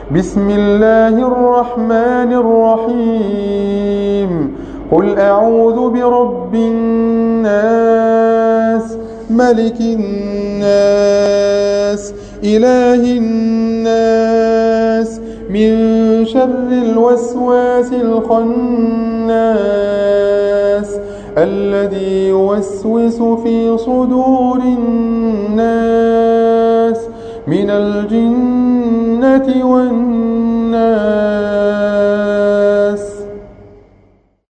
بسم الله الرحمن الرحيم. قل أعوذ برب الناس، ملك الناس، إله الناس، من شر الوسواس الخناس الذي يوسوس في صدور الناس من الجنة والناس.